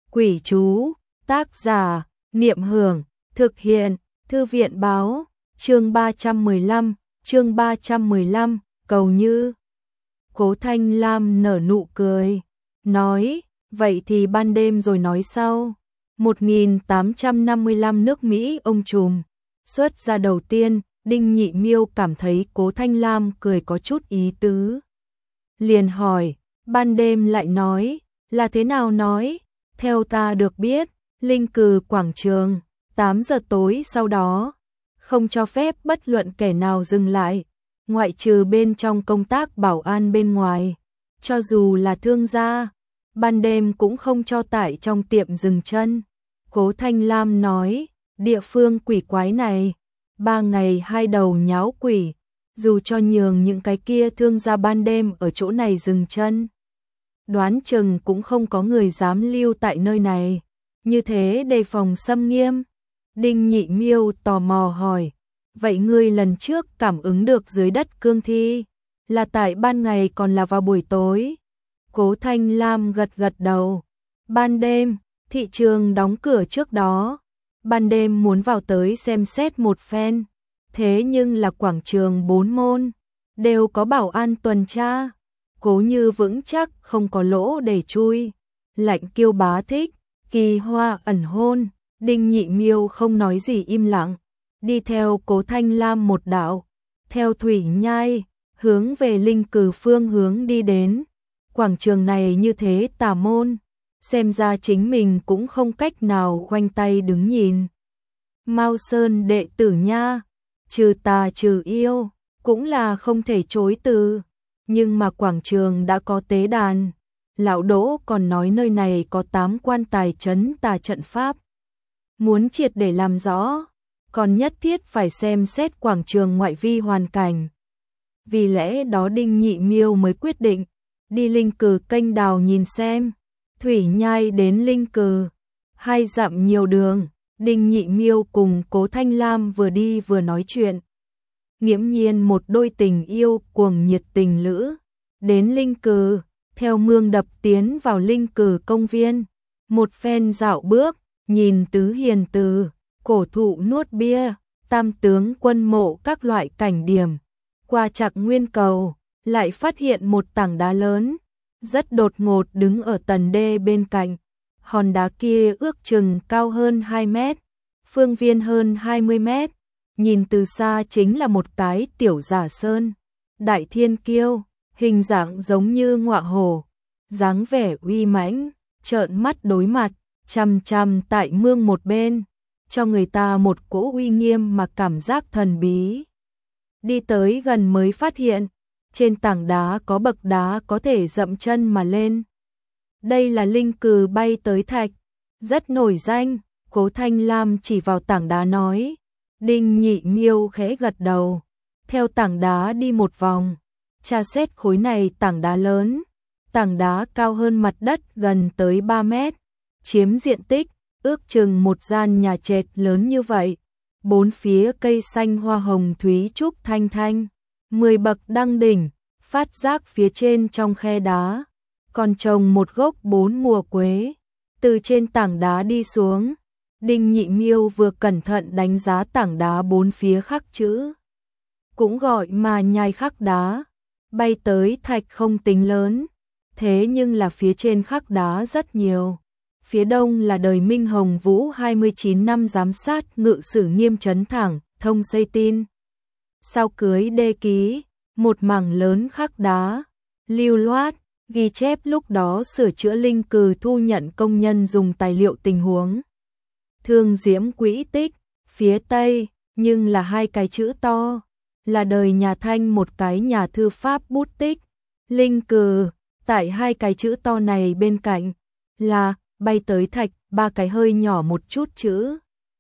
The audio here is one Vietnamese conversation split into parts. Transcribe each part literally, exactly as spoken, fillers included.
Quỷ chú, tác giả, Niệm Hưởng, thực hiện, Thư viện báo, chương ba trăm mười lăm, chương ba trăm mười lăm, cầu như. Cố Thanh Lam nở nụ cười, nói, vậy thì ban đêm rồi nói sau. một nghìn tám trăm năm mươi lăm nước Mỹ ông trùm, xuất ra đầu tiên, Đinh Nhị Miêu cảm thấy Cố Thanh Lam cười có chút ý tứ. Liền hỏi, ban đêm lại nói, là thế nào nói? Theo ta được biết, Linh Cừ quảng trường, tám giờ tối sau đó, không cho phép bất luận kẻ nào dừng lại, ngoại trừ bên trong công tác bảo an bên ngoài. Cho dù là thương gia, ban đêm cũng không cho tại trong tiệm dừng chân. Cố Thanh Lam nói, địa phương quỷ quái này, ba ngày hai đầu nháo quỷ, dù cho nhường những cái kia thương gia ban đêm ở chỗ này dừng chân, đoán chừng cũng không có người dám lưu tại nơi này, như thế đề phòng xâm nghiêm. Đinh Nhị Miêu tò mò hỏi, vậy ngươi lần trước cảm ứng được dưới đất cương thi, là tại ban ngày còn là vào buổi tối? Cố Thanh Lam gật gật đầu, ban đêm, thị trường đóng cửa trước đó, ban đêm muốn vào tới xem xét một phen, thế nhưng là quảng trường bốn môn, đều có bảo an tuần tra, cố như vững chắc không có lỗ để chui. Lạnh Kiêu bá thích, kỳ hoa ẩn hôn, Đinh Nhị Miêu không nói gì im lặng, đi theo Cố Thanh Lam một đạo, theo thủy nhai, hướng về Linh Cừ phương hướng đi đến. Quảng trường này như thế tà môn, xem ra chính mình cũng không cách nào khoanh tay đứng nhìn. Mao Sơn đệ tử nha, trừ tà trừ yêu, cũng là không thể chối từ, nhưng mà quảng trường đã có tế đàn. Lão Đỗ còn nói nơi này có tám quan tài trấn tà trận pháp. Muốn triệt để làm rõ, còn nhất thiết phải xem xét quảng trường ngoại vi hoàn cảnh. Vì lẽ đó Đinh Nhị Miêu mới quyết định đi Linh Cừ kênh đào nhìn xem. Thủy nhai đến Linh Cừ, hai dặm nhiều đường, Đinh Nhị Miêu cùng Cố Thanh Lam vừa đi vừa nói chuyện. Nghiễm nhiên một đôi tình yêu cuồng nhiệt tình lữ. Đến Linh Cừ, theo mương đập tiến vào Linh Cừ công viên, một phen dạo bước, nhìn tứ hiền từ, cổ thụ nuốt bia, tam tướng quân mộ các loại cảnh điểm. Qua Trạc Nguyên Cầu, lại phát hiện một tảng đá lớn, rất đột ngột đứng ở tần đê bên cạnh. Hòn đá kia ước chừng cao hơn hai mét, phương viên hơn hai mươi mét, nhìn từ xa chính là một cái tiểu giả sơn. Đại Thiên Kiêu, hình dạng giống như ngọa hổ, dáng vẻ uy mãnh, trợn mắt đối mặt, chằm chằm tại mương một bên, cho người ta một cỗ uy nghiêm mà cảm giác thần bí. Đi tới gần mới phát hiện, trên tảng đá có bậc đá có thể dậm chân mà lên. Đây là Linh Cừ bay tới thạch, rất nổi danh. Cố Thanh Lam chỉ vào tảng đá nói. Đinh Nhị Miêu khẽ gật đầu, theo tảng đá đi một vòng, tra xét khối này tảng đá lớn. Tảng đá cao hơn mặt đất gần tới ba mét, chiếm diện tích ước chừng một gian nhà trệt lớn như vậy. Bốn phía cây xanh hoa hồng thúy trúc thanh thanh, mười bậc đăng đỉnh, phát giác phía trên trong khe đá còn trồng một gốc bốn mùa quế. Từ trên tảng đá đi xuống, Đinh Nhị Miêu vừa cẩn thận đánh giá tảng đá bốn phía khắc chữ, cũng gọi mà nhai khắc đá. Bay tới thạch không tính lớn, thế nhưng là phía trên khắc đá rất nhiều. Phía đông là đời Minh Hồng Vũ hai mươi chín năm giám sát ngự sử nghiêm trấn thẳng, thông xây tin. Sau cưới đê ký, một mảng lớn khắc đá, lưu loát, ghi chép lúc đó sửa chữa Linh Cừ thu nhận công nhân dùng tài liệu tình huống. Thương Diễm quỹ tích, phía tây, nhưng là hai cái chữ to, là đời nhà Thanh một cái nhà thư pháp bút tích. Linh Cừ, tại hai cái chữ to này bên cạnh, là bay tới thạch, ba cái hơi nhỏ một chút chữ.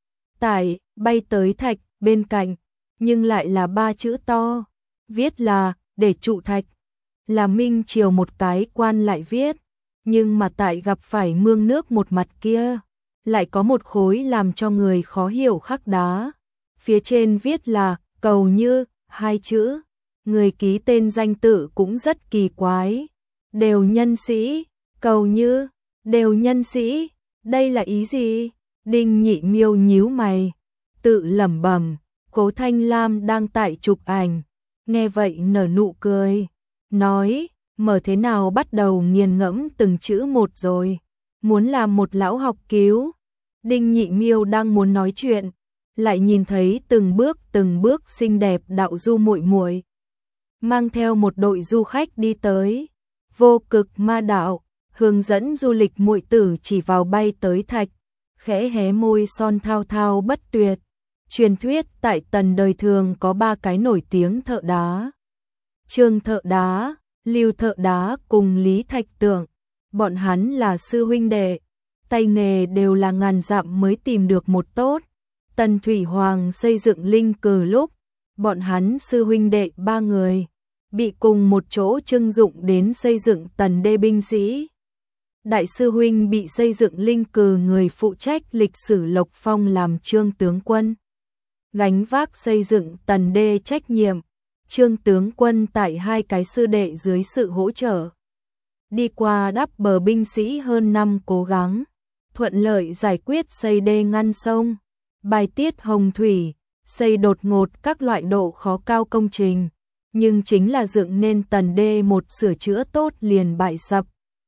Tại bay tới thạch bên cạnh, nhưng lại là ba chữ to, viết là để trụ thạch, là Minh Triều một cái quan lại viết, nhưng mà tại gặp phải mương nước một mặt kia, lại có một khối làm cho người khó hiểu khắc đá. Phía trên viết là cầu như, hai chữ, người ký tên danh tự cũng rất kỳ quái, đều nhân sĩ, cầu như, đều nhân sĩ, Đây là ý gì? Đinh Nhị Miêu nhíu mày, tự lẩm bẩm. Cố Thanh Lam đang tại chụp ảnh, nghe vậy nở nụ cười, nói, mở thế nào bắt đầu nghiền ngẫm từng chữ một rồi, muốn làm một lão học cứu. Đinh Nhị Miêu đang muốn nói chuyện, lại nhìn thấy từng bước từng bước xinh đẹp đạo du muội muội mang theo một đội du khách đi tới. Vô Cực Ma Đạo, hướng dẫn du lịch muội tử chỉ vào bay tới thạch, khẽ hé môi son thao thao bất tuyệt. Truyền thuyết tại Tần đời thường có ba cái nổi tiếng thợ đá. Trương Thợ Đá, Lưu Thợ Đá cùng Lý Thạch Tượng. Bọn hắn là sư huynh đệ, tay nghề đều là ngàn dặm mới tìm được một tốt. Tần Thủy Hoàng xây dựng linh cừ lúc, bọn hắn sư huynh đệ ba người bị cùng một chỗ trưng dụng đến xây dựng Tần đê binh sĩ. Đại sư huynh bị xây dựng linh cừ, người phụ trách lịch sử Lộc Phong làm Trương tướng quân, gánh vác xây dựng Tần đê trách nhiệm. Trương tướng quân tại hai cái sư đệ dưới sự hỗ trợ, đi qua đắp bờ binh sĩ hơn năm cố gắng, thuận lợi giải quyết xây đê ngăn sông, bài tiết hồng thủy, xây đột ngột các loại độ khó cao công trình, nhưng chính là dựng nên Tần đê một sửa chữa tốt liền bại sập.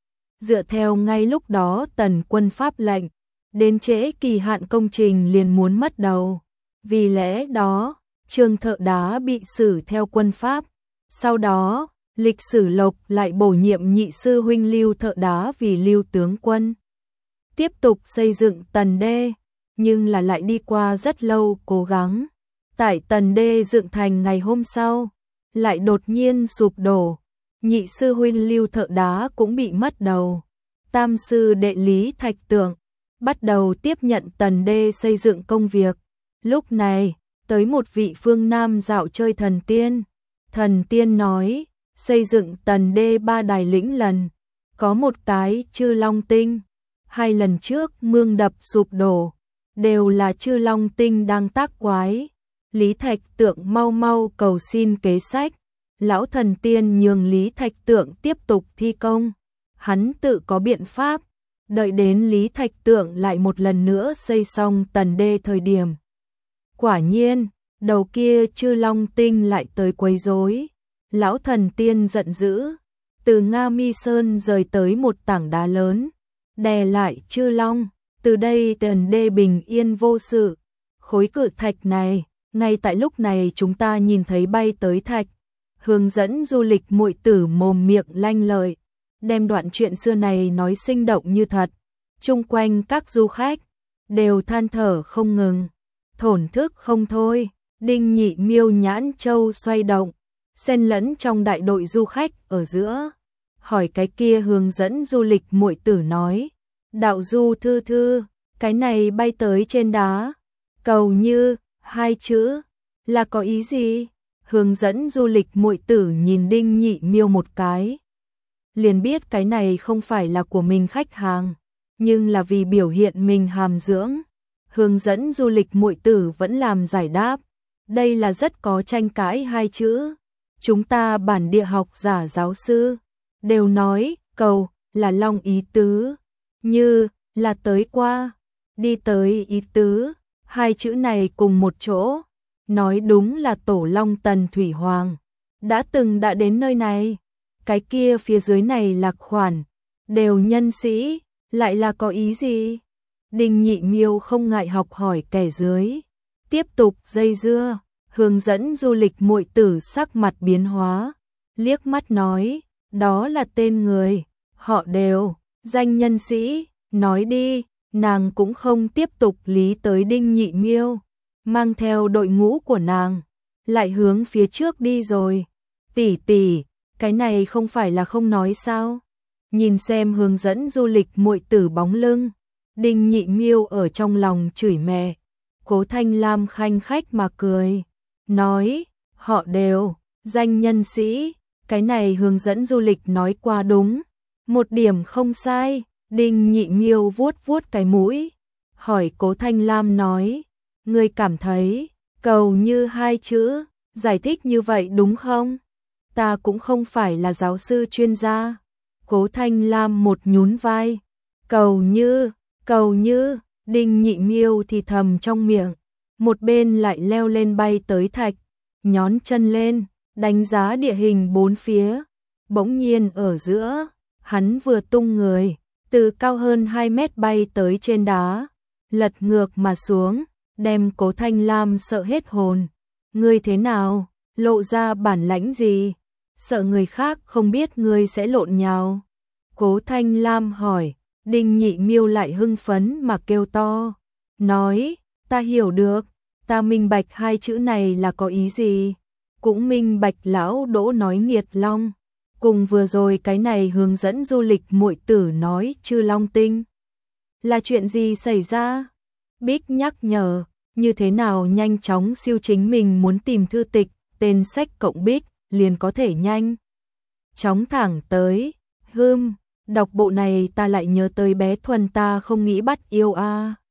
Dựa theo ngay lúc đó Tần quân pháp lệnh, đến trễ kỳ hạn công trình liền muốn mất đầu. Vì lẽ đó, Trương Thợ Đá bị xử theo quân pháp. Sau đó, lịch sử Lộc lại bổ nhiệm nhị sư huynh Lưu Thợ Đá vì Lưu tướng quân, tiếp tục xây dựng Tần đê, nhưng là lại đi qua rất lâu cố gắng. Tại Tần đê dựng thành ngày hôm sau, lại đột nhiên sụp đổ. Nhị sư huynh Lưu Thợ Đá cũng bị mất đầu. Tam sư đệ Lý Thạch Tượng bắt đầu tiếp nhận Tần đê xây dựng công việc. Lúc này, tới một vị phương Nam dạo chơi thần tiên. Thần tiên nói, xây dựng Tần đê ba đài lĩnh lần, có một cái Chư Long Tinh. Hai lần trước mương đập sụp đổ, đều là Chư Long Tinh đang tác quái. Lý Thạch Tượng mau mau cầu xin kế sách. Lão thần tiên nhường Lý Thạch Tượng tiếp tục thi công. Hắn tự có biện pháp. Đợi đến Lý Thạch Tượng lại một lần nữa xây xong Tần đê thời điểm. Quả nhiên, đầu kia Chư Long Tinh lại tới quấy rối. Lão thần tiên giận dữ, từ Nga Mi Sơn rời tới một tảng đá lớn, đè lại Chư Long. Từ đây Tần đê bình yên vô sự. Khối cự thạch này, ngay tại lúc này chúng ta nhìn thấy bay tới thạch. Hướng dẫn du lịch muội tử mồm miệng lanh lợi, đem đoạn chuyện xưa này nói sinh động như thật. Chung quanh các du khách đều than thở không ngừng, thổn thức không thôi. Đinh Nhị Miêu nhãn châu xoay động, xen lẫn trong đại đội du khách ở giữa, hỏi cái kia hướng dẫn du lịch muội tử nói, đạo du thư thư, cái này bay tới trên đá, cầu như, hai chữ, là có ý gì? Hướng dẫn du lịch muội tử nhìn Đinh Nhị Miêu một cái, liền biết cái này không phải là của mình khách hàng, nhưng là vì biểu hiện mình hàm dưỡng. Hướng dẫn du lịch muội tử vẫn làm giải đáp, đây là rất có tranh cãi hai chữ. Chúng ta bản địa học giả giáo sư đều nói cầu là long ý tứ, như là tới qua, đi tới ý tứ, hai chữ này cùng một chỗ. Nói đúng là tổ long Tần Thủy Hoàng đã từng đã đến nơi này. Cái kia phía dưới này là khoản, đều nhân sĩ, lại là có ý gì? Đinh Nhị Miêu không ngại học hỏi kẻ dưới, tiếp tục dây dưa. Hướng dẫn du lịch muội tử sắc mặt biến hóa, liếc mắt nói, đó là tên người, họ đều, danh nhân sĩ, nói đi. Nàng cũng không tiếp tục lý tới Đinh Nhị Miêu, mang theo đội ngũ của nàng, lại hướng phía trước đi rồi. Tỷ tỷ, cái này không phải là không nói sao? Nhìn xem hướng dẫn du lịch muội tử bóng lưng, Đinh Nhị Miêu ở trong lòng chửi mẹ. Cố Thanh Lam khanh khách mà cười, nói, họ đều, danh nhân sĩ, cái này hướng dẫn du lịch nói qua đúng, một điểm không sai. Đinh Nhị Miêu vuốt vuốt cái mũi, hỏi Cố Thanh Lam nói, ngươi cảm thấy, cầu như hai chữ, giải thích như vậy đúng không? Ta cũng không phải là giáo sư chuyên gia. Cố Thanh Lam một nhún vai, cầu như, Cầu Như, Đinh Nhị Miêu thì thầm trong miệng, một bên lại leo lên bay tới thạch, nhón chân lên, đánh giá địa hình bốn phía. Bỗng nhiên ở giữa, hắn vừa tung người, từ cao hơn hai mét bay tới trên đá, lật ngược mà xuống, đem Cố Thanh Lam sợ hết hồn. Ngươi thế nào, lộ ra bản lãnh gì? Sợ người khác không biết ngươi sẽ lộn nhào. Cố Thanh Lam hỏi, Đinh Nhị Miêu lại hưng phấn mà kêu to, nói, ta hiểu được, ta minh bạch hai chữ này là có ý gì. Cũng minh bạch lão Đỗ nói nghiệt long, cùng vừa rồi cái này hướng dẫn du lịch muội tử nói Chư Long Tinh. Là chuyện gì xảy ra? Bích nhắc nhở, như thế nào nhanh chóng siêu chính mình muốn tìm thư tịch, tên sách cộng Bích, liền có thể nhanh chóng thẳng tới. Hưm, đọc bộ này ta lại nhớ tới bé Thuần ta không nghĩ bắt yêu a.